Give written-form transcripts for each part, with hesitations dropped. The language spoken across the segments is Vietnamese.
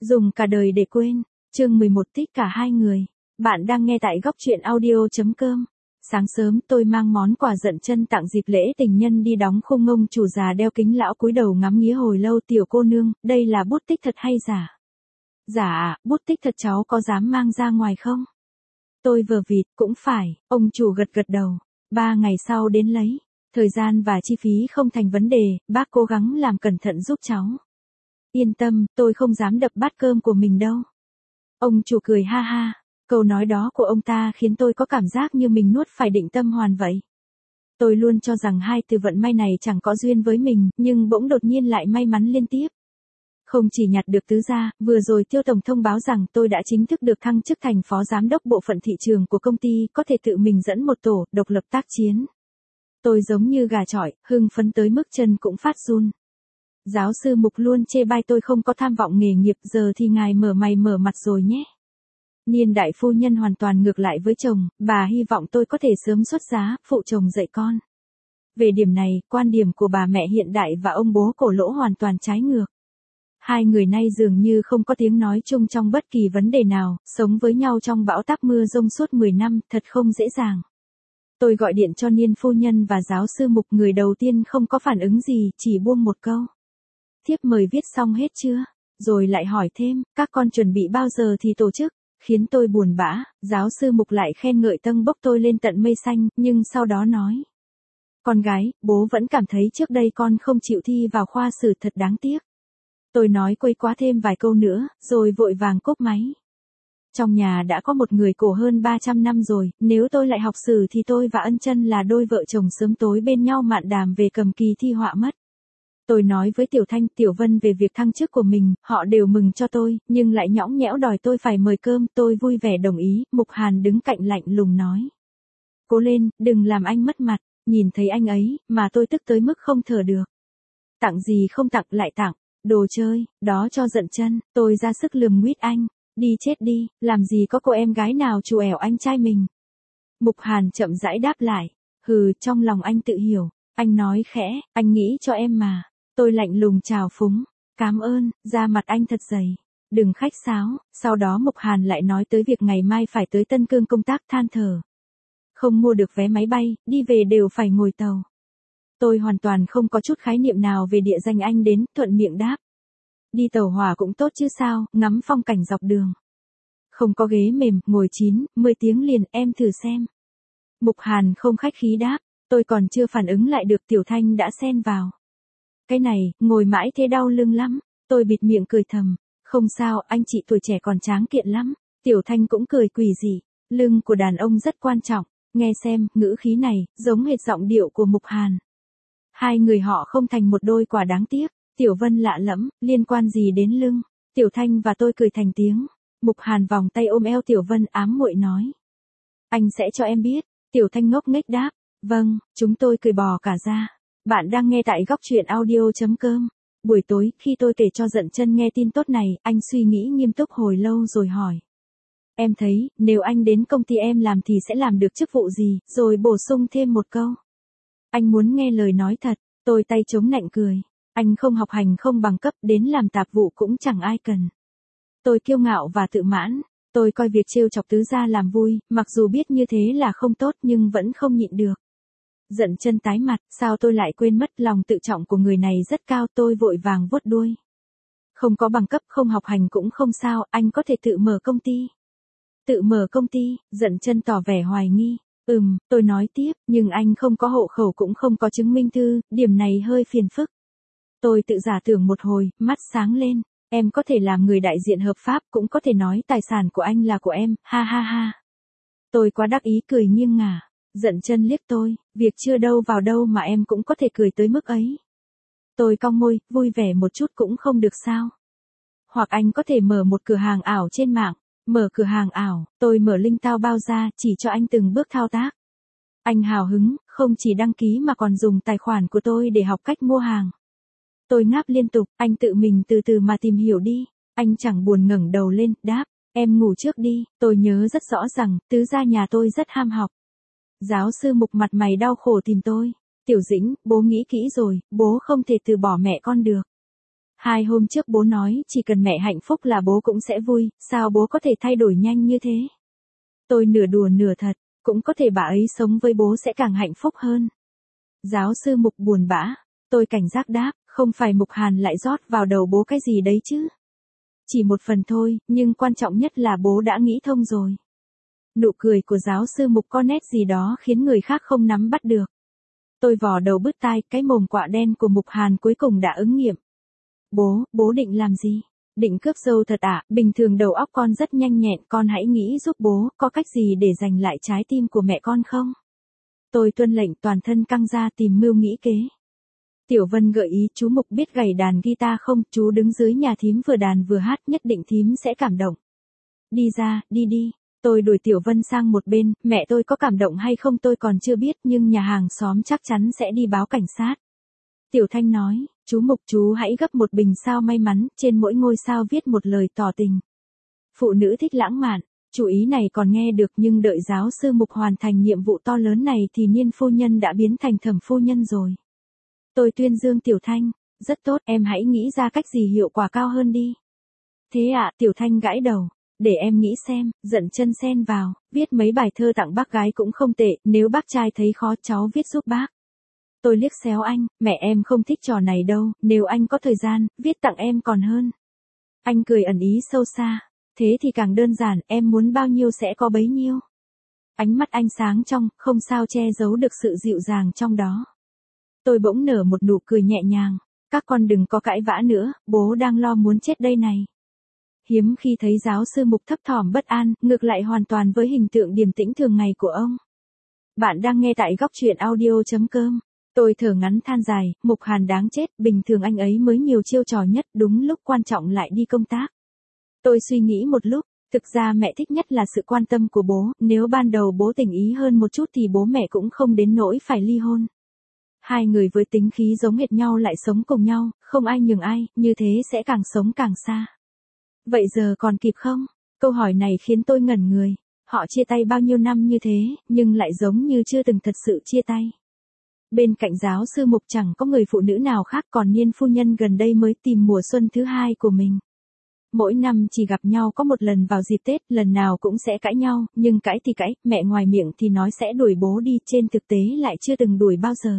Dùng cả đời để quên. Chương 11 thích cả hai người. Bạn đang nghe tại góc truyện audio.com. Sáng sớm tôi mang món quà dận chân tặng dịp lễ tình nhân đi đóng khung. Ông chủ già đeo kính lão cúi đầu ngắm nghía hồi lâu. Tiểu cô nương, đây là bút tích thật hay giả? Giả ạ, bút tích thật cháu có dám mang ra ngoài không? Tôi vờ vịt, cũng phải, ông chủ gật gật đầu. 3 ngày sau đến lấy. Thời gian và chi phí không thành vấn đề, bác cố gắng làm cẩn thận giúp cháu. Yên tâm, tôi không dám đập bát cơm của mình đâu. Ông chủ cười ha ha, câu nói đó của ông ta khiến tôi có cảm giác như mình nuốt phải định tâm hoàn vậy. Tôi luôn cho rằng hai từ vận may này chẳng có duyên với mình, nhưng bỗng đột nhiên lại may mắn liên tiếp. Không chỉ nhặt được tứ gia, vừa rồi Tiêu Tổng thông báo rằng tôi đã chính thức được thăng chức thành phó giám đốc bộ phận thị trường của công ty, có thể tự mình dẫn một tổ, độc lập tác chiến. Tôi giống như gà chọi, hưng phấn tới mức chân cũng phát run. Giáo sư Mục luôn chê bai tôi không có tham vọng nghề nghiệp, giờ thì ngài mở mày mở mặt rồi nhé. Niên đại phu nhân hoàn toàn ngược lại với chồng, bà hy vọng tôi có thể sớm xuất giá, phụ chồng dạy con. Về điểm này, quan điểm của bà mẹ hiện đại và ông bố cổ lỗ hoàn toàn trái ngược. Hai người nay dường như không có tiếng nói chung trong bất kỳ vấn đề nào, sống với nhau trong bão táp mưa rông suốt 10 năm, thật không dễ dàng. Tôi gọi điện cho Niên phu nhân và giáo sư Mục, người đầu tiên không có phản ứng gì, chỉ buông một câu. Thiếp mời viết xong hết chưa? Rồi lại hỏi thêm, các con chuẩn bị bao giờ thì tổ chức? Khiến tôi buồn bã, giáo sư Mục lại khen ngợi tâng bốc tôi lên tận mây xanh, nhưng sau đó nói. Con gái, bố vẫn cảm thấy trước đây con không chịu thi vào khoa sử thật đáng tiếc. Tôi nói quấy quá thêm vài câu nữa, rồi vội vàng cúp máy. Trong nhà đã có một người cổ hơn 300 năm rồi, nếu tôi lại học sử thì tôi và Ân Chân là đôi vợ chồng sớm tối bên nhau mạn đàm về cầm kỳ thi họa mất. Tôi nói với Tiểu Thanh, Tiểu Vân về việc thăng chức của mình, họ đều mừng cho tôi, nhưng lại nhõng nhẽo đòi tôi phải mời cơm, tôi vui vẻ đồng ý. Mục Hàn đứng cạnh lạnh lùng nói. Cố lên, đừng làm anh mất mặt, nhìn thấy anh ấy, mà tôi tức tới mức không thở được. Tặng gì không tặng lại tặng, đồ chơi, đó cho dận chân, tôi ra sức lườm nguýt anh. Đi chết đi, làm gì có cô em gái nào trù ẻo anh trai mình. Mục Hàn chậm rãi đáp lại. Hừ, trong lòng anh tự hiểu. Anh nói khẽ, anh nghĩ cho em mà. Tôi lạnh lùng chào phúng. Cảm ơn, da mặt anh thật dày. Đừng khách sáo. Sau đó Mục Hàn lại nói tới việc ngày mai phải tới Tân Cương công tác, than thở. Không mua được vé máy bay, đi về đều phải ngồi tàu. Tôi hoàn toàn không có chút khái niệm nào về địa danh anh đến, thuận miệng đáp. Đi tàu hỏa cũng tốt chứ sao, ngắm phong cảnh dọc đường. Không có ghế mềm, ngồi 9, 10 tiếng liền, em thử xem. Mục Hàn không khách khí đáp, tôi còn chưa phản ứng lại được Tiểu Thanh đã xen vào. Cái này, ngồi mãi thế đau lưng lắm, tôi bịt miệng cười thầm. Không sao, anh chị tuổi trẻ còn tráng kiện lắm. Tiểu Thanh cũng cười quỷ dị, lưng của đàn ông rất quan trọng, nghe xem, ngữ khí này, giống hệt giọng điệu của Mục Hàn. Hai người họ không thành một đôi quả đáng tiếc. Tiểu Vân lạ lẫm, liên quan gì đến lưng? Tiểu Thanh và tôi cười thành tiếng. Mục Hàn vòng tay ôm eo Tiểu Vân ám muội nói. Anh sẽ cho em biết. Tiểu Thanh ngốc nghếch đáp. Vâng, chúng tôi cười bò cả ra. Bạn đang nghe tại góc truyện audio.com. Buổi tối, khi tôi kể cho dận chân nghe tin tốt này, anh suy nghĩ nghiêm túc hồi lâu rồi hỏi. Em thấy, nếu anh đến công ty em làm thì sẽ làm được chức vụ gì, rồi bổ sung thêm một câu. Anh muốn nghe lời nói thật, tôi tay chống nạnh cười. Anh không học hành không bằng cấp, đến làm tạp vụ cũng chẳng ai cần. Tôi kiêu ngạo và tự mãn, tôi coi việc trêu chọc tứ gia làm vui, mặc dù biết như thế là không tốt nhưng vẫn không nhịn được. Dận chân tái mặt, sao tôi lại quên mất, lòng tự trọng của người này rất cao, tôi vội vàng vuốt đuôi. Không có bằng cấp, không học hành cũng không sao, anh có thể tự mở công ty. Tự mở công ty, dận chân tỏ vẻ hoài nghi. Tôi nói tiếp, nhưng anh không có hộ khẩu cũng không có chứng minh thư, điểm này hơi phiền phức. Tôi tự giả tưởng một hồi, mắt sáng lên, em có thể làm người đại diện hợp pháp, cũng có thể nói tài sản của anh là của em, ha ha ha. Tôi quá đắc ý cười nghiêng ngả, dận chân liếc tôi, việc chưa đâu vào đâu mà em cũng có thể cười tới mức ấy. Tôi cong môi, vui vẻ một chút cũng không được sao. Hoặc anh có thể mở một cửa hàng ảo trên mạng, mở cửa hàng ảo, tôi mở link tao bao ra, chỉ cho anh từng bước thao tác. Anh hào hứng, không chỉ đăng ký mà còn dùng tài khoản của tôi để học cách mua hàng. Tôi ngáp liên tục, anh tự mình từ từ mà tìm hiểu đi. Anh chẳng buồn ngẩng đầu lên, đáp, em ngủ trước đi, tôi nhớ rất rõ rằng, tứ gia nhà tôi rất ham học. Giáo sư Mục mặt mày đau khổ tìm tôi. Tiểu Dĩnh, bố nghĩ kỹ rồi, bố không thể từ bỏ mẹ con được. 2 hôm trước bố nói chỉ cần mẹ hạnh phúc là bố cũng sẽ vui, sao bố có thể thay đổi nhanh như thế? Tôi nửa đùa nửa thật, cũng có thể bà ấy sống với bố sẽ càng hạnh phúc hơn. Giáo sư Mục buồn bã, tôi cảnh giác đáp, không phải Mục Hàn lại rót vào đầu bố cái gì đấy chứ? Chỉ một phần thôi, nhưng quan trọng nhất là bố đã nghĩ thông rồi. Nụ cười của giáo sư Mục có nét gì đó khiến người khác không nắm bắt được. Tôi vò đầu bứt tai, cái mồm quạ đen của Mục Hàn cuối cùng đã ứng nghiệm. Bố định làm gì? Định cướp dâu thật à? Bình thường đầu óc con rất nhanh nhẹn, con hãy nghĩ giúp bố, có cách gì để giành lại trái tim của mẹ con không? Tôi tuân lệnh, toàn thân căng ra tìm mưu nghĩ kế. Tiểu Vân gợi ý, chú Mục biết gảy đàn guitar không? Chú đứng dưới nhà thím vừa đàn vừa hát, nhất định thím sẽ cảm động. Đi ra, đi. Tôi đuổi Tiểu Vân sang một bên, mẹ tôi có cảm động hay không tôi còn chưa biết, nhưng nhà hàng xóm chắc chắn sẽ đi báo cảnh sát. Tiểu Thanh nói, chú Mục chú hãy gấp một bình sao may mắn, trên mỗi ngôi sao viết một lời tỏ tình. Phụ nữ thích lãng mạn, chú ý này còn nghe được, nhưng đợi giáo sư Mục hoàn thành nhiệm vụ to lớn này thì Niên phu nhân đã biến thành Thẩm phu nhân rồi. Tôi tuyên dương Tiểu Thanh, rất tốt, em hãy nghĩ ra cách gì hiệu quả cao hơn đi. Thế ạ, Tiểu Thanh gãi đầu, để em nghĩ xem, Dận Chân xen vào, viết mấy bài thơ tặng bác gái cũng không tệ, nếu bác trai thấy khó cháu viết giúp bác. Tôi liếc xéo anh, mẹ em không thích trò này đâu, nếu anh có thời gian, viết tặng em còn hơn. Anh cười ẩn ý sâu xa, thế thì càng đơn giản, em muốn bao nhiêu sẽ có bấy nhiêu. Ánh mắt anh sáng trong, không sao che giấu được sự dịu dàng trong đó. Tôi bỗng nở một nụ cười nhẹ nhàng, các con đừng có cãi vã nữa, bố đang lo muốn chết đây này. Hiếm khi thấy giáo sư Mục thấp thỏm bất an, ngược lại hoàn toàn với hình tượng điềm tĩnh thường ngày của ông. Bạn đang nghe tại góc truyện audio.com. Tôi thở ngắn than dài, Mục Hàn đáng chết, bình thường anh ấy mới nhiều chiêu trò nhất, đúng lúc quan trọng lại đi công tác. Tôi suy nghĩ một lúc, thực ra mẹ thích nhất là sự quan tâm của bố, nếu ban đầu bố tình ý hơn một chút thì bố mẹ cũng không đến nỗi phải ly hôn. Hai người với tính khí giống hệt nhau lại sống cùng nhau, không ai nhường ai, như thế sẽ càng sống càng xa. Vậy giờ còn kịp không? Câu hỏi này khiến tôi ngẩn người. Họ chia tay bao nhiêu năm như thế, nhưng lại giống như chưa từng thật sự chia tay. Bên cạnh giáo sư Mục chẳng có người phụ nữ nào khác, còn Niên phu nhân gần đây mới tìm mùa xuân thứ hai của mình. Mỗi năm chỉ gặp nhau có một lần vào dịp Tết, lần nào cũng sẽ cãi nhau, nhưng cãi thì cãi, mẹ ngoài miệng thì nói sẽ đuổi bố đi, trên thực tế lại chưa từng đuổi bao giờ.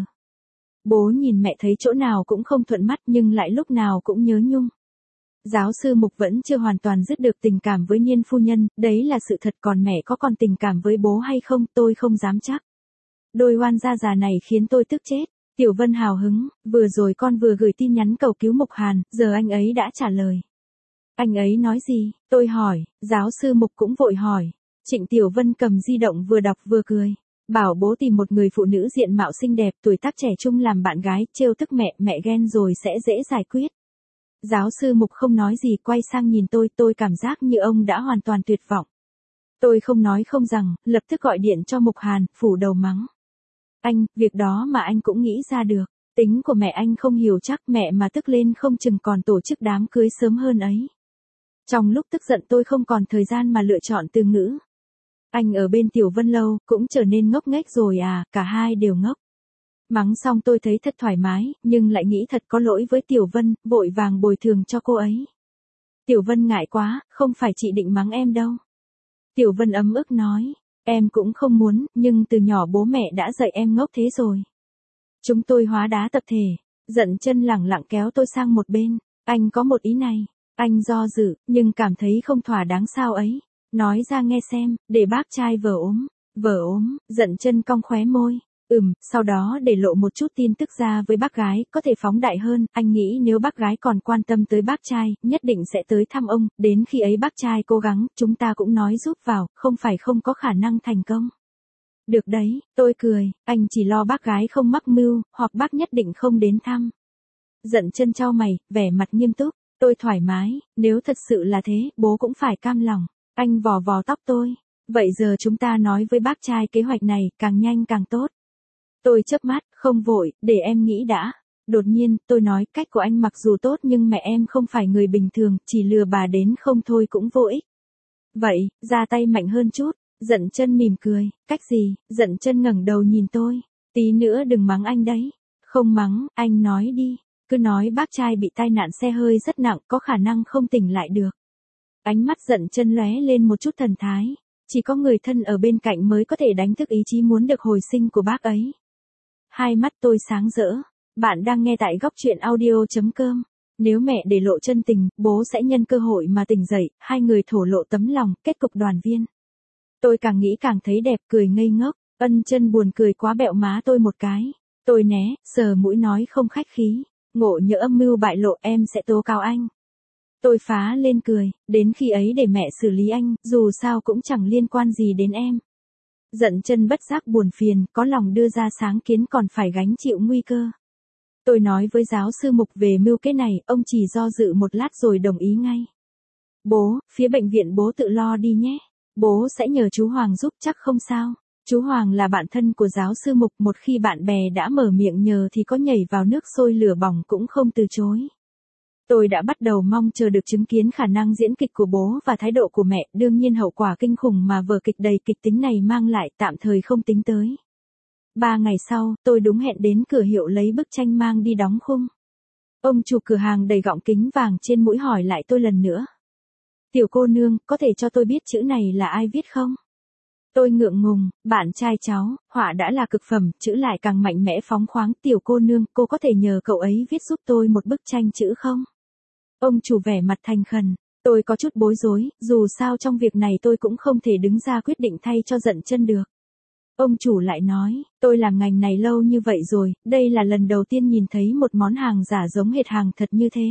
Bố nhìn mẹ thấy chỗ nào cũng không thuận mắt nhưng lại lúc nào cũng nhớ nhung. Giáo sư Mục vẫn chưa hoàn toàn dứt được tình cảm với Niên phu nhân, đấy là sự thật, còn mẹ có còn tình cảm với bố hay không tôi không dám chắc. Đôi oan gia già này khiến tôi tức chết. Tiểu Vân hào hứng, vừa rồi con vừa gửi tin nhắn cầu cứu Mục Hàn, giờ anh ấy đã trả lời. Anh ấy nói gì? Tôi hỏi, giáo sư Mục cũng vội hỏi. Trịnh Tiểu Vân cầm di động vừa đọc vừa cười. Bảo bố tìm một người phụ nữ diện mạo xinh đẹp, tuổi tác trẻ trung làm bạn gái, trêu tức mẹ ghen rồi sẽ dễ giải quyết. Giáo sư Mục không nói gì, quay sang nhìn tôi cảm giác như ông đã hoàn toàn tuyệt vọng. Tôi không nói không rằng, lập tức gọi điện cho Mục Hàn, phủ đầu mắng. Anh, việc đó mà anh cũng nghĩ ra được. Tính của mẹ anh không hiểu chắc, mẹ mà tức lên không chừng còn tổ chức đám cưới sớm hơn ấy. Trong lúc tức giận tôi không còn thời gian mà lựa chọn từ ngữ. Anh ở bên Tiểu Vân lâu, cũng trở nên ngốc nghếch rồi à, cả hai đều ngốc. Mắng xong tôi thấy thật thoải mái, nhưng lại nghĩ thật có lỗi với Tiểu Vân, vội vàng bồi thường cho cô ấy. Tiểu Vân ngại quá, không phải chị định mắng em đâu. Tiểu Vân ấm ức nói, em cũng không muốn, nhưng từ nhỏ bố mẹ đã dạy em ngốc thế rồi. Chúng tôi hóa đá tập thể, Dận Chân lẳng lặng kéo tôi sang một bên, anh có một ý này, anh do dự, nhưng cảm thấy không thỏa đáng sao ấy. Nói ra nghe xem, để bác trai vợ ốm, Dận Chân cong khóe môi. Sau đó để lộ một chút tin tức ra với bác gái, có thể phóng đại hơn, anh nghĩ nếu bác gái còn quan tâm tới bác trai, nhất định sẽ tới thăm ông, đến khi ấy bác trai cố gắng, chúng ta cũng nói giúp vào, không phải không có khả năng thành công. Được đấy, tôi cười, anh chỉ lo bác gái không mắc mưu, hoặc bác nhất định không đến thăm. Dận Chân chau mày, vẻ mặt nghiêm túc, tôi thoải mái, nếu thật sự là thế, bố cũng phải cam lòng. Anh vò vò tóc tôi, vậy giờ chúng ta nói với bác trai kế hoạch này, càng nhanh càng tốt. Tôi chớp mắt, không vội, để em nghĩ đã. Đột nhiên, tôi nói, cách của anh mặc dù tốt nhưng mẹ em không phải người bình thường, chỉ lừa bà đến không thôi cũng vô ích. Vậy, ra tay mạnh hơn chút. Dận Chân mỉm cười, cách gì? Dận Chân ngẩng đầu nhìn tôi. Tí nữa đừng mắng anh đấy. Không mắng, anh nói đi. Cứ nói bác trai bị tai nạn xe hơi rất nặng, có khả năng không tỉnh lại được. Ánh mắt Dận Chân lóe lên một chút thần thái. Chỉ có người thân ở bên cạnh mới có thể đánh thức ý chí muốn được hồi sinh của bác ấy. Hai mắt tôi sáng rỡ. Bạn đang nghe tại góc truyện audio.com. Nếu mẹ để lộ chân tình, bố sẽ nhân cơ hội mà tỉnh dậy, hai người thổ lộ tấm lòng, kết cục đoàn viên. Tôi càng nghĩ càng thấy đẹp, cười ngây ngốc. Ân Chân buồn cười quá bẹo má tôi một cái. Tôi né, sờ mũi nói không khách khí. Ngộ nhỡ âm mưu bại lộ em sẽ tố cáo anh. Tôi phá lên cười, đến khi ấy để mẹ xử lý anh, dù sao cũng chẳng liên quan gì đến em. Dận Chân bất giác buồn phiền, có lòng đưa ra sáng kiến còn phải gánh chịu nguy cơ. Tôi nói với giáo sư Mục về mưu kế này, ông chỉ do dự một lát rồi đồng ý ngay. Bố, phía bệnh viện bố tự lo đi nhé. Bố sẽ nhờ chú Hoàng giúp chắc không sao. Chú Hoàng là bạn thân của giáo sư Mục, một khi bạn bè đã mở miệng nhờ thì có nhảy vào nước sôi lửa bỏng cũng không từ chối. Tôi đã bắt đầu mong chờ được chứng kiến khả năng diễn kịch của bố và thái độ của mẹ, đương nhiên hậu quả kinh khủng mà vở kịch đầy kịch tính này mang lại tạm thời không tính tới. 3 ngày sau, tôi đúng hẹn đến cửa hiệu lấy bức tranh mang đi đóng khung. Ông chủ cửa hàng đầy gọng kính vàng trên mũi hỏi lại tôi lần nữa. Tiểu cô nương, có thể cho tôi biết chữ này là ai viết không? Tôi ngượng ngùng, bạn trai cháu, họa đã là cực phẩm, chữ lại càng mạnh mẽ phóng khoáng. Tiểu cô nương, cô có thể nhờ cậu ấy viết giúp tôi một bức tranh chữ không? Ông chủ vẻ mặt thành khẩn. Tôi có chút bối rối, dù sao trong việc này tôi cũng không thể đứng ra quyết định thay cho Dận Chân được. Ông chủ lại nói, tôi làm ngành này lâu như vậy rồi, đây là lần đầu tiên nhìn thấy một món hàng giả giống hệt hàng thật như thế.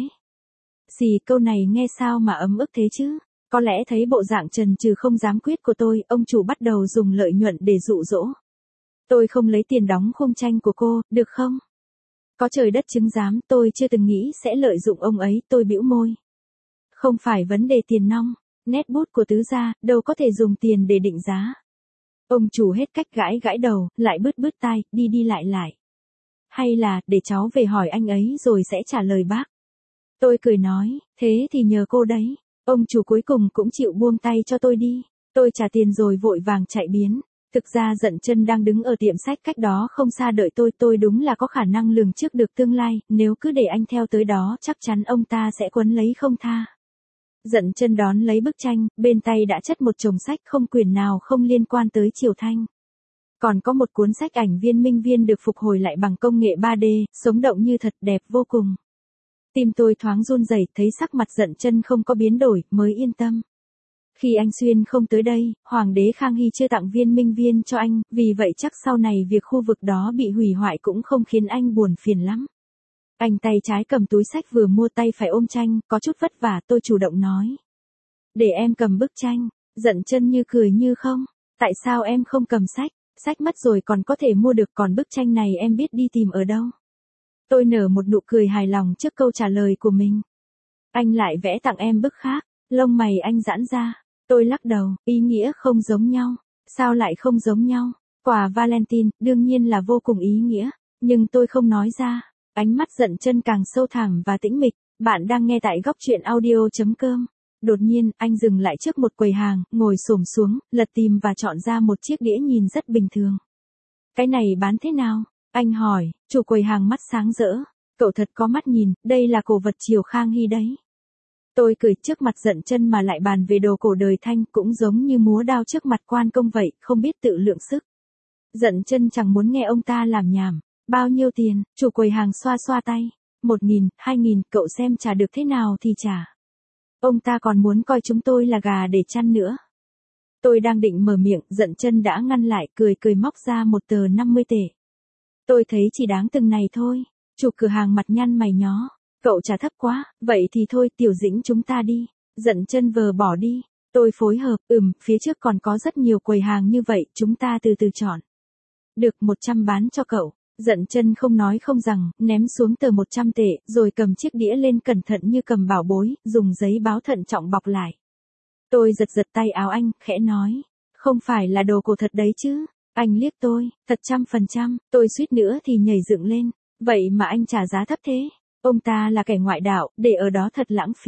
Xì, câu này nghe sao mà ấm ức thế chứ? Có lẽ thấy bộ dạng chần chừ không dám quyết của tôi, ông chủ bắt đầu dùng lợi nhuận để dụ dỗ. Tôi không lấy tiền đóng khung tranh của cô, được không? Có trời đất chứng giám, tôi chưa từng nghĩ sẽ lợi dụng ông ấy, tôi bĩu môi. Không phải vấn đề tiền nong, nét bút của tứ gia, đâu có thể dùng tiền để định giá. Ông chủ hết cách gãi gãi đầu, lại bứt bứt tai, đi đi lại lại. Hay là, để cháu về hỏi anh ấy rồi sẽ trả lời bác. Tôi cười nói, thế thì nhờ cô đấy. Ông chủ cuối cùng cũng chịu buông tay cho tôi đi. Tôi trả tiền rồi vội vàng chạy biến. Thực ra Dận Chân đang đứng ở tiệm sách cách đó không xa đợi tôi đúng là có khả năng lường trước được tương lai, nếu cứ để anh theo tới đó chắc chắn ông ta sẽ quấn lấy không tha. Dận Chân đón lấy bức tranh, bên tay đã chất một chồng sách không quyển nào không liên quan tới Triều Thanh. Còn có một cuốn sách ảnh viên Minh Viên được phục hồi lại bằng công nghệ 3D, sống động như thật, đẹp vô cùng. Tim tôi thoáng run rẩy, thấy sắc mặt Dận Chân không có biến đổi, mới yên tâm. Khi anh Xuyên không tới đây, Hoàng đế Khang Hy chưa tặng viên Minh Viên cho anh, vì vậy chắc sau này việc khu vực đó bị hủy hoại cũng không khiến anh buồn phiền lắm. Anh tay trái cầm túi sách vừa mua, tay phải ôm tranh, có chút vất vả, tôi chủ động nói. Để em cầm bức tranh. Dận Chân như cười như không. Tại sao em không cầm sách? Sách mất rồi còn có thể mua được, còn bức tranh này em biết đi tìm ở đâu? Tôi nở một nụ cười hài lòng trước câu trả lời của mình. Anh lại vẽ tặng em bức khác. Lông mày anh giãn ra. Tôi lắc đầu, ý nghĩa không giống nhau. Sao lại không giống nhau? Quà Valentine, đương nhiên là vô cùng ý nghĩa. Nhưng tôi không nói ra. Ánh mắt Dận Chân càng sâu thẳm và tĩnh mịch. Bạn đang nghe tại góc truyện audio.com. Đột nhiên, anh dừng lại trước một quầy hàng, ngồi xổm xuống, lật tìm và chọn ra một chiếc đĩa nhìn rất bình thường. Cái này bán thế nào? Anh hỏi, chủ quầy hàng mắt sáng rỡ. Cậu thật có mắt nhìn, đây là cổ vật Triều Khang Hy đấy. Tôi cười, trước mặt Dận Chân mà lại bàn về đồ cổ đời Thanh, cũng giống như múa đao trước mặt quan công vậy, không biết tự lượng sức. Dận Chân chẳng muốn nghe ông ta làm nhảm. Bao nhiêu tiền? Chủ quầy hàng xoa xoa tay. 1.000, 2.000, cậu xem trả được thế nào thì trả. Ông ta còn muốn coi chúng tôi là gà để chăn nữa. Tôi đang định mở miệng, Dận Chân đã ngăn lại, cười cười móc ra một tờ 50 tệ. Tôi thấy chỉ đáng từng này thôi. Chủ cửa hàng mặt nhăn mày nhó. Cậu trả thấp quá, vậy thì thôi Tiểu Dĩnh chúng ta đi. Dận Chân vờ bỏ đi. Tôi phối hợp, phía trước còn có rất nhiều quầy hàng như vậy, chúng ta từ từ chọn. Được, 100 bán cho cậu. Dận Chân không nói không rằng, ném xuống tờ 100 tệ, rồi cầm chiếc đĩa lên cẩn thận như cầm bảo bối, dùng giấy báo thận trọng bọc lại. Tôi giật giật tay áo anh, khẽ nói. Không phải là đồ cổ thật đấy chứ. Anh liếc tôi, thật 100%, tôi suýt nữa thì nhảy dựng lên. Vậy mà anh trả giá thấp thế. Ông ta là kẻ ngoại đạo, để ở đó thật lãng phí.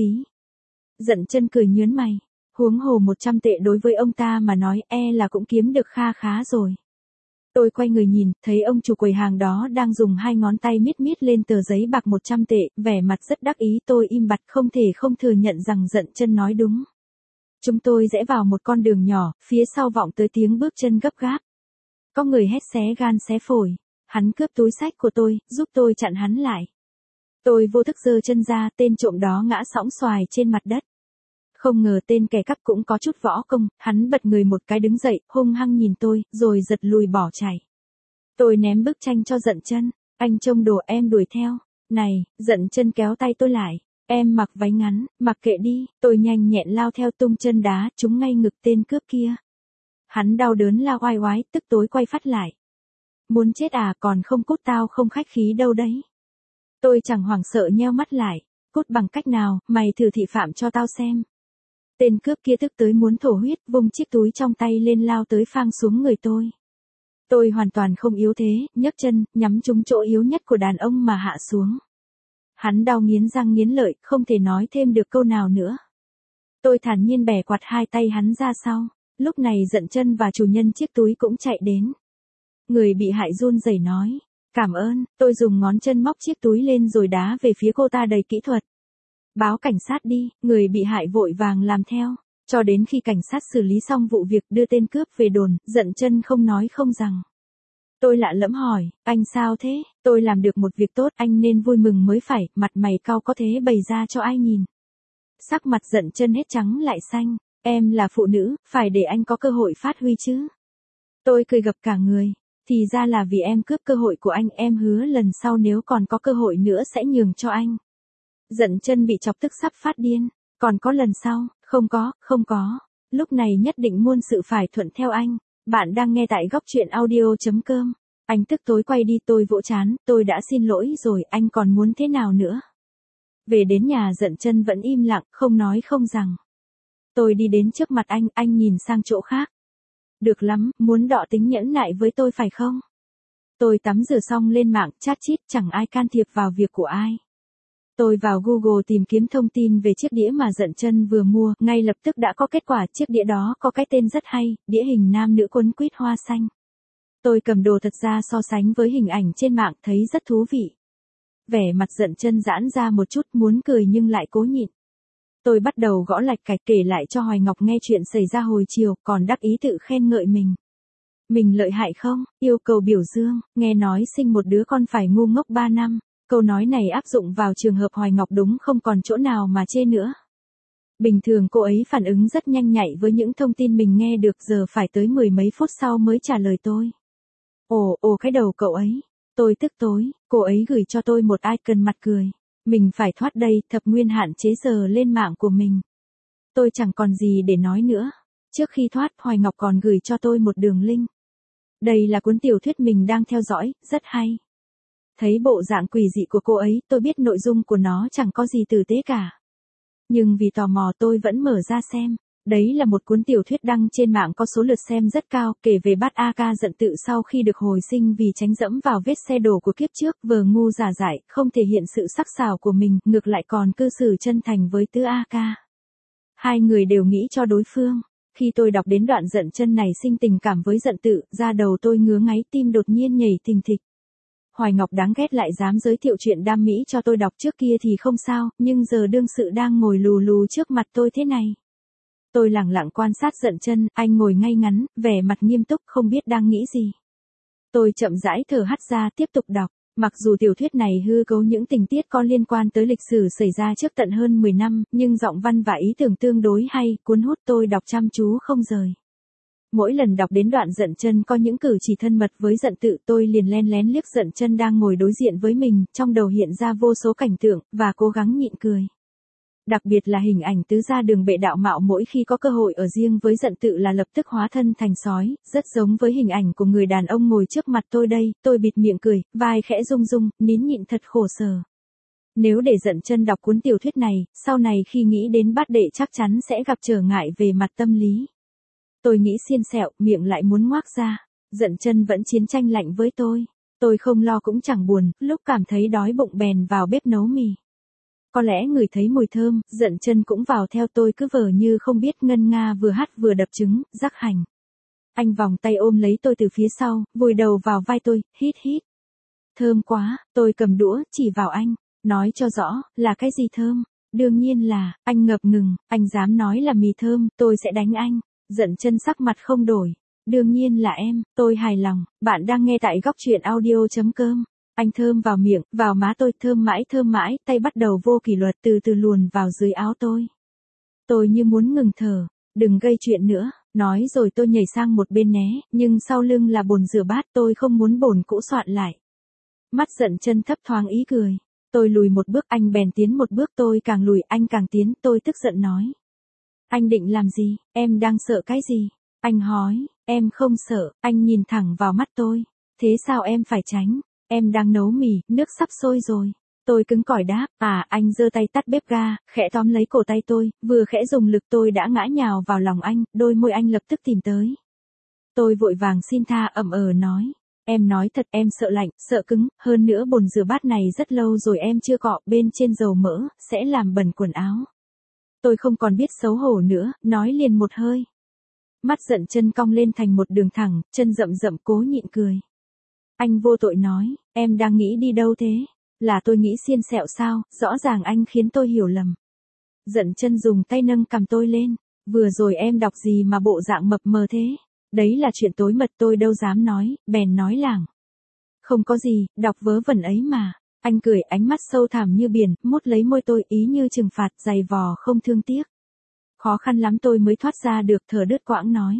Dận Chân cười nhướng mày. Huống hồ 100 tệ đối với ông ta mà nói là cũng kiếm được kha khá rồi. Tôi quay người nhìn, thấy ông chủ quầy hàng đó đang dùng hai ngón tay miết miết lên tờ giấy bạc 100 tệ, vẻ mặt rất đắc ý. Tôi im bặt không thể không thừa nhận rằng Dận Chân nói đúng. Chúng tôi rẽ vào một con đường nhỏ, phía sau vọng tới tiếng bước chân gấp gáp. Có người hét xé gan xé phổi. Hắn cướp túi xách của tôi, giúp tôi chặn hắn lại. Tôi vô thức giơ chân ra, tên trộm đó ngã sõng xoài trên mặt đất. Không ngờ tên kẻ cắp cũng có chút võ công, hắn bật người một cái đứng dậy, hung hăng nhìn tôi, rồi giật lùi bỏ chạy. Tôi ném bức tranh cho Dận Chân, anh trông đồ em đuổi theo. Này, Dận Chân kéo tay tôi lại. Em mặc váy ngắn, mặc kệ đi. Tôi nhanh nhẹn lao theo tung chân đá, trúng ngay ngực tên cướp kia. Hắn đau đớn la oai oái, tức tối quay phát lại. Muốn chết à, còn không cút tao không khách khí đâu đấy. Tôi chẳng hoảng sợ nheo mắt lại. Cút bằng cách nào, mày thử thị phạm cho tao xem. Tên cướp kia tức tới muốn thổ huyết, vung chiếc túi trong tay lên lao tới phang xuống người tôi. Tôi hoàn toàn không yếu thế, nhấc chân, nhắm trúng chỗ yếu nhất của đàn ông mà hạ xuống. Hắn đau nghiến răng nghiến lợi, không thể nói thêm được câu nào nữa. Tôi thản nhiên bẻ quạt hai tay hắn ra sau. Lúc này Dận Chân và chủ nhân chiếc túi cũng chạy đến. Người bị hại run rẩy nói. Cảm ơn, tôi dùng ngón chân móc chiếc túi lên rồi đá về phía cô ta đầy kỹ thuật. Báo cảnh sát đi, người bị hại vội vàng làm theo. Cho đến khi cảnh sát xử lý xong vụ việc đưa tên cướp về đồn, Dận Chân không nói không rằng. Tôi lạ lẫm hỏi, anh sao thế? Tôi làm được một việc tốt, anh nên vui mừng mới phải, mặt mày cau có thế bày ra cho ai nhìn. Sắc mặt Dận Chân hết trắng lại xanh, em là phụ nữ, phải để anh có cơ hội phát huy chứ. Tôi cười gập cả người, thì ra là vì em cướp cơ hội của anh, em hứa lần sau nếu còn có cơ hội nữa sẽ nhường cho anh. Dận Chân bị chọc tức sắp phát điên, còn có lần sau, không có, lúc này nhất định muôn sự phải thuận theo anh. Bạn đang nghe tại góc truyện audio.com. Anh tức tối quay đi, tôi vỗ trán, tôi đã xin lỗi rồi, anh còn muốn thế nào nữa? Về đến nhà Dận Chân vẫn im lặng, không nói không rằng. Tôi đi đến trước mặt anh nhìn sang chỗ khác. Được lắm, muốn đọ tính nhẫn nại với tôi phải không? Tôi tắm rửa xong lên mạng, chat chít, chẳng ai can thiệp vào việc của ai. Tôi vào Google tìm kiếm thông tin về chiếc đĩa mà Dận Chân vừa mua, ngay lập tức đã có kết quả, chiếc đĩa đó có cái tên rất hay, đĩa hình nam nữ quấn quýt hoa xanh. Tôi cầm đồ thật ra so sánh với hình ảnh trên mạng thấy rất thú vị. Vẻ mặt Dận Chân giãn ra một chút, muốn cười nhưng lại cố nhịn. Tôi bắt đầu gõ lạch cạch kể lại cho Hoài Ngọc nghe chuyện xảy ra hồi chiều, còn đắc ý tự khen ngợi mình. Mình lợi hại không, yêu cầu biểu dương, nghe nói sinh một đứa con phải ngu ngốc 3 năm. Câu nói này áp dụng vào trường hợp Hoài Ngọc đúng không còn chỗ nào mà chê nữa. Bình thường cô ấy phản ứng rất nhanh nhạy với những thông tin mình nghe được, giờ phải tới 10 mấy phút sau mới trả lời tôi. Ồ cái đầu cậu ấy. Tôi tức tối, cô ấy gửi cho tôi một icon mặt cười. Mình phải thoát đây, thập nguyên hạn chế giờ lên mạng của mình. Tôi chẳng còn gì để nói nữa. Trước khi thoát, Hoài Ngọc còn gửi cho tôi một đường link. Đây là cuốn tiểu thuyết mình đang theo dõi, rất hay. Thấy bộ dạng quỷ dị của cô ấy, tôi biết nội dung của nó chẳng có gì tử tế cả. Nhưng vì tò mò tôi vẫn mở ra xem. Đấy là một cuốn tiểu thuyết đăng trên mạng có số lượt xem rất cao, kể về bát A-ca Dận Tự sau khi được hồi sinh vì tránh dẫm vào vết xe đổ của kiếp trước, vờ ngu giả dại, không thể hiện sự sắc sảo của mình, ngược lại còn cư xử chân thành với Tứ A-ca. Hai người đều nghĩ cho đối phương. Khi tôi đọc đến đoạn Dận Chân này sinh tình cảm với Dận Tự, da đầu tôi ngứa ngáy, tim đột nhiên nhảy thình thịch. Hoài Ngọc đáng ghét lại dám giới thiệu chuyện đam mỹ cho tôi đọc, trước kia thì không sao, nhưng giờ đương sự đang ngồi lù lù trước mặt tôi thế này. Tôi lẳng lặng quan sát Dận Chân, anh ngồi ngay ngắn, vẻ mặt nghiêm túc, không biết đang nghĩ gì. Tôi chậm rãi thở hắt ra, tiếp tục đọc. Mặc dù tiểu thuyết này hư cấu những tình tiết có liên quan tới lịch sử xảy ra trước tận hơn 10 năm, nhưng giọng văn và ý tưởng tương đối hay, cuốn hút tôi đọc chăm chú không rời. Mỗi lần đọc đến đoạn Dận Chân có những cử chỉ thân mật với Dận Tự, tôi liền len lén liếc Dận Chân đang ngồi đối diện với mình, trong đầu hiện ra vô số cảnh tượng, và cố gắng nhịn cười. Đặc biệt là hình ảnh tứ gia Đường Bệ đạo mạo mỗi khi có cơ hội ở riêng với Dận Tự là lập tức hóa thân thành sói, rất giống với hình ảnh của người đàn ông ngồi trước mặt tôi đây. Tôi bịt miệng cười, vai khẽ rung rung, nín nhịn thật khổ sở. Nếu để Dận Chân đọc cuốn tiểu thuyết này, sau này khi nghĩ đến bát đệ chắc chắn sẽ gặp trở ngại về mặt tâm lý. Tôi nghĩ xiên xẹo, miệng lại muốn ngoác ra. Dận Chân vẫn chiến tranh lạnh với tôi. Tôi không lo cũng chẳng buồn, lúc cảm thấy đói bụng bèn vào bếp nấu mì. Có lẽ người thấy mùi thơm, Dận Chân cũng vào theo, tôi cứ vờ như không biết, ngân nga vừa hát vừa đập trứng, rắc hành. Anh vòng tay ôm lấy tôi từ phía sau, vùi đầu vào vai tôi, hít hít. Thơm quá, tôi cầm đũa, chỉ vào anh. Nói cho rõ, là cái gì thơm? Đương nhiên là, anh ngập ngừng, anh dám nói là mì thơm, tôi sẽ đánh anh. Giận chân sắc mặt không đổi. Đương nhiên là em, tôi hài lòng, bạn đang nghe tại góc truyện audio.com. Anh thơm vào miệng, vào má tôi, thơm mãi, tay bắt đầu vô kỷ luật từ từ luồn vào dưới áo tôi. Tôi như muốn ngừng thở, đừng gây chuyện nữa, nói rồi tôi nhảy sang một bên né, nhưng sau lưng là bồn rửa bát, tôi không muốn bồn cũ soạn lại. Mắt Giận Chân thấp thoáng ý cười. Tôi lùi một bước, anh bèn tiến một bước, tôi càng lùi, anh càng tiến, tôi tức giận nói. Anh định làm gì, em đang sợ cái gì? Anh hỏi, em không sợ, anh nhìn thẳng vào mắt tôi. Thế sao em phải tránh? Em đang nấu mì, nước sắp sôi rồi. Tôi cứng cỏi đáp, anh giơ tay tắt bếp ga, khẽ tóm lấy cổ tay tôi, vừa khẽ dùng lực tôi đã ngã nhào vào lòng anh, đôi môi anh lập tức tìm tới. Tôi vội vàng xin tha ậm nói. Em nói thật, em sợ lạnh, sợ cứng, hơn nữa bồn rửa bát này rất lâu rồi em chưa cọ, bên trên dầu mỡ, sẽ làm bẩn quần áo. Tôi không còn biết xấu hổ nữa, nói liền một hơi. Mắt Giận Chân cong lên thành một đường thẳng, chân rậm rậm cố nhịn cười. Anh vô tội nói, em đang nghĩ đi đâu thế? Là tôi nghĩ xiên xẹo sao, rõ ràng anh khiến tôi hiểu lầm. Giận Chân dùng tay nâng cằm tôi lên, vừa rồi em đọc gì mà bộ dạng mập mờ thế? Đấy là chuyện tối mật tôi đâu dám nói, bèn nói làng. Không có gì, đọc vớ vẩn ấy mà. Anh cười, ánh mắt sâu thẳm như biển, mút lấy môi tôi, ý như trừng phạt, giày vò không thương tiếc. Khó khăn lắm tôi mới thoát ra được, thở đứt quãng nói.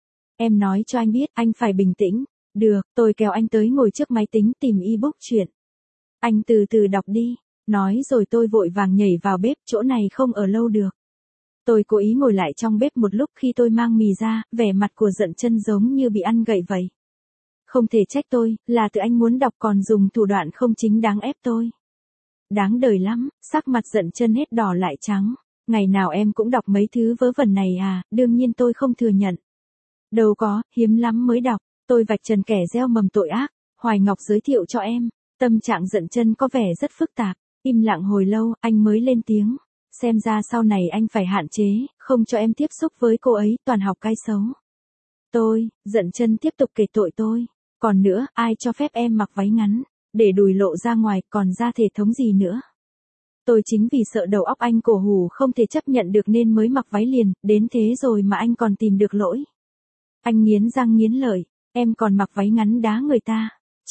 Em nói cho anh biết, anh phải bình tĩnh. Được, tôi kéo anh tới ngồi trước máy tính tìm ebook chuyện. Anh từ từ đọc đi. Nói rồi tôi vội vàng nhảy vào bếp, chỗ này không ở lâu được. Tôi cố ý ngồi lại trong bếp một lúc, khi tôi mang mì ra, vẻ mặt của Giận Chân giống như bị ăn gậy vậy. Không thể trách tôi, là tự anh muốn đọc còn dùng thủ đoạn không chính đáng ép tôi. Đáng đời lắm, sắc mặt Giận Chân hết đỏ lại trắng. Ngày nào em cũng đọc mấy thứ vớ vẩn này à? Đương nhiên tôi không thừa nhận. Đâu có, hiếm lắm mới đọc. Tôi vạch trần kẻ gieo mầm tội ác. Hoài Ngọc giới thiệu cho em. Tâm trạng Giận Chân có vẻ rất phức tạp. Im lặng hồi lâu, anh mới lên tiếng. Xem ra sau này anh phải hạn chế, không cho em tiếp xúc với cô ấy, toàn học cái xấu. Giận Chân tiếp tục kể tội tôi. Còn nữa, ai cho phép em mặc váy ngắn, để đùi lộ ra ngoài, còn ra thể thống gì nữa. Tôi chính vì sợ đầu óc anh cổ hủ không thể chấp nhận được nên mới mặc váy liền, đến thế rồi mà anh còn tìm được lỗi. Anh nghiến răng nghiến lợi, em còn mặc váy ngắn đá người ta.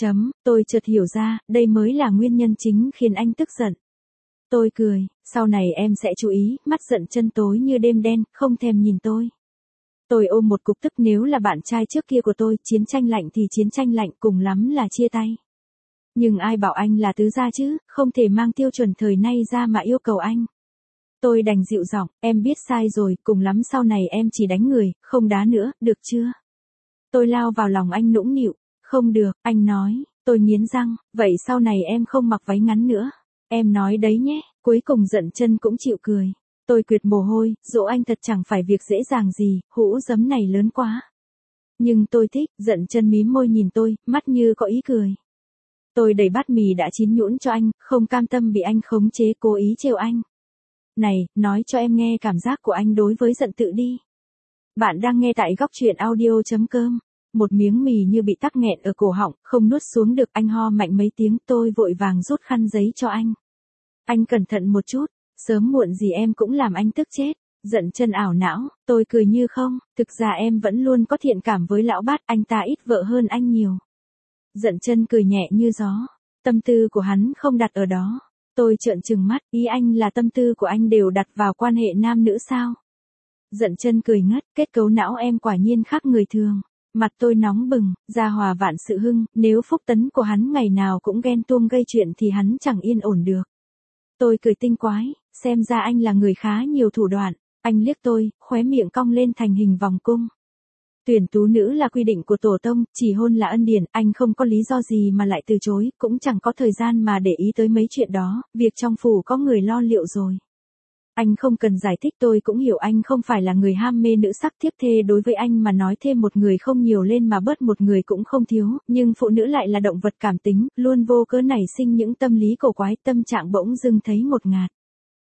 Tôi chợt hiểu ra, đây mới là nguyên nhân chính khiến anh tức giận. Tôi cười, sau này em sẽ chú ý, mắt Giận Chân tối như đêm đen, không thèm nhìn tôi. Tôi ôm một cục tức, nếu là bạn trai trước kia của tôi, chiến tranh lạnh thì chiến tranh lạnh, cùng lắm là chia tay. Nhưng ai bảo anh là tứ gia chứ, không thể mang tiêu chuẩn thời nay ra mà yêu cầu anh. Tôi đành dịu giọng, em biết sai rồi, cùng lắm sau này em chỉ đánh người, không đá nữa, được chưa? Tôi lao vào lòng anh nũng nịu, không được, anh nói, tôi nghiến răng, vậy sau này em không mặc váy ngắn nữa. Em nói đấy nhé, cuối cùng Giận Chân cũng chịu cười. Tôi quệt mồ hôi, dỗ anh thật chẳng phải việc dễ dàng gì, hũ giấm này lớn quá. Nhưng tôi thích, Giận Chân mím môi nhìn tôi, mắt như có ý cười. Tôi đẩy bát mì đã chín nhũn cho anh, không cam tâm bị anh khống chế, cố ý trêu anh. Này, nói cho em nghe cảm giác của anh đối với Giận Tự đi. Bạn đang nghe tại góc truyện audio.com. Một miếng mì như bị tắc nghẹn ở cổ họng, không nuốt xuống được, anh ho mạnh mấy tiếng, tôi vội vàng rút khăn giấy cho anh. Anh cẩn thận một chút, sớm muộn gì em cũng làm anh tức chết. Giận Chân ảo não, tôi cười như không, thực ra em vẫn luôn có thiện cảm với lão Bát, anh ta ít vợ hơn anh nhiều. Giận Chân cười nhẹ như gió, tâm tư của hắn không đặt ở đó. Tôi trợn trừng mắt, ý anh là tâm tư của anh đều đặt vào quan hệ nam nữ sao? Giận Chân cười ngất, kết cấu não em quả nhiên khác người thường. Mặt tôi nóng bừng, gia hòa vạn sự hưng, nếu Phúc Tấn của hắn ngày nào cũng ghen tuông gây chuyện thì hắn chẳng yên ổn được. Tôi cười tinh quái, xem ra anh là người khá nhiều thủ đoạn. Anh liếc tôi, khóe miệng cong lên thành hình vòng cung. Tuyển tú nữ là quy định của tổ tông, chỉ hôn là ân điển, anh không có lý do gì mà lại từ chối, cũng chẳng có thời gian mà để ý tới mấy chuyện đó, việc trong phủ có người lo liệu rồi. Anh không cần giải thích, tôi cũng hiểu anh không phải là người ham mê nữ sắc, thiếp thê đối với anh mà nói thêm một người không nhiều lên mà bớt một người cũng không thiếu, nhưng phụ nữ lại là động vật cảm tính, luôn vô cớ nảy sinh những tâm lý cổ quái, tâm trạng bỗng dưng thấy ngột ngạt.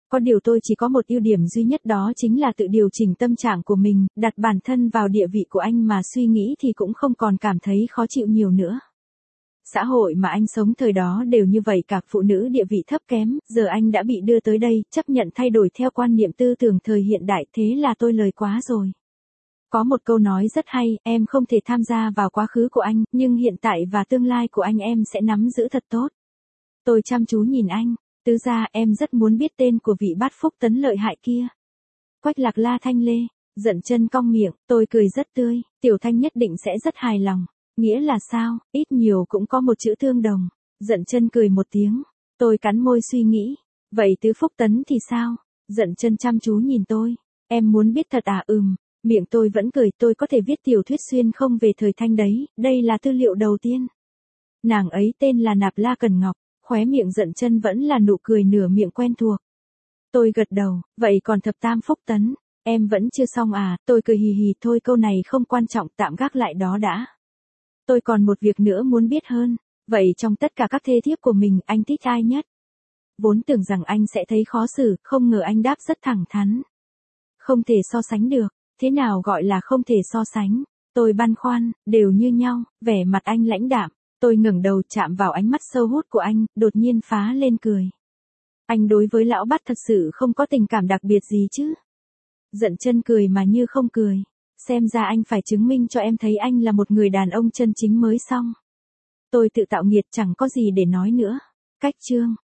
Có điều tôi chỉ có một ưu điểm duy nhất, đó chính là tự điều chỉnh tâm trạng của mình, đặt bản thân vào địa vị của anh mà suy nghĩ thì cũng không còn cảm thấy khó chịu nhiều nữa. Xã hội mà anh sống thời đó đều như vậy, cả phụ nữ địa vị thấp kém, giờ anh đã bị đưa tới đây, chấp nhận thay đổi theo quan niệm tư tưởng thời hiện đại, thế là tôi lời quá rồi. Có một câu nói rất hay, em không thể tham gia vào quá khứ của anh, nhưng hiện tại và tương lai của anh em sẽ nắm giữ thật tốt. Tôi chăm chú nhìn anh, tứ ra em rất muốn biết tên của vị bát phúc tấn lợi hại kia. Quách Lạc La Thanh Lê, Dận Chân cong miệng, tôi cười rất tươi, Tiểu Thanh nhất định sẽ rất hài lòng. Nghĩa là sao, ít nhiều cũng có một chữ tương đồng. Dận Chân cười một tiếng, tôi cắn môi suy nghĩ, vậy tứ phúc tấn thì sao? Dận Chân chăm chú nhìn tôi, em muốn biết thật à? Miệng tôi vẫn cười, tôi có thể viết tiểu thuyết xuyên không về thời Thanh đấy, đây là tư liệu đầu tiên. Nàng ấy tên là Nạp La Cần Ngọc, khóe miệng Dận Chân vẫn là nụ cười nửa miệng quen thuộc. Tôi gật đầu, vậy còn thập tam phúc tấn, em vẫn chưa xong à? Tôi cười hì hì, thôi câu này không quan trọng, tạm gác lại đó đã. Tôi còn một việc nữa muốn biết hơn, vậy trong tất cả các thê thiếp của mình, anh thích ai nhất? Vốn tưởng rằng anh sẽ thấy khó xử, không ngờ anh đáp rất thẳng thắn. Không thể so sánh được, thế nào gọi là không thể so sánh? Tôi băn khoăn, đều như nhau, vẻ mặt anh lãnh đạm. Tôi ngẩng đầu chạm vào ánh mắt sâu hút của anh, đột nhiên phá lên cười. Anh đối với lão Bát thật sự không có tình cảm đặc biệt gì chứ? Dận Chân cười mà như không cười. Xem ra anh phải chứng minh cho em thấy anh là một người đàn ông chân chính mới xong. Tôi tự tạo nghiệt, chẳng có gì để nói nữa. Cách chương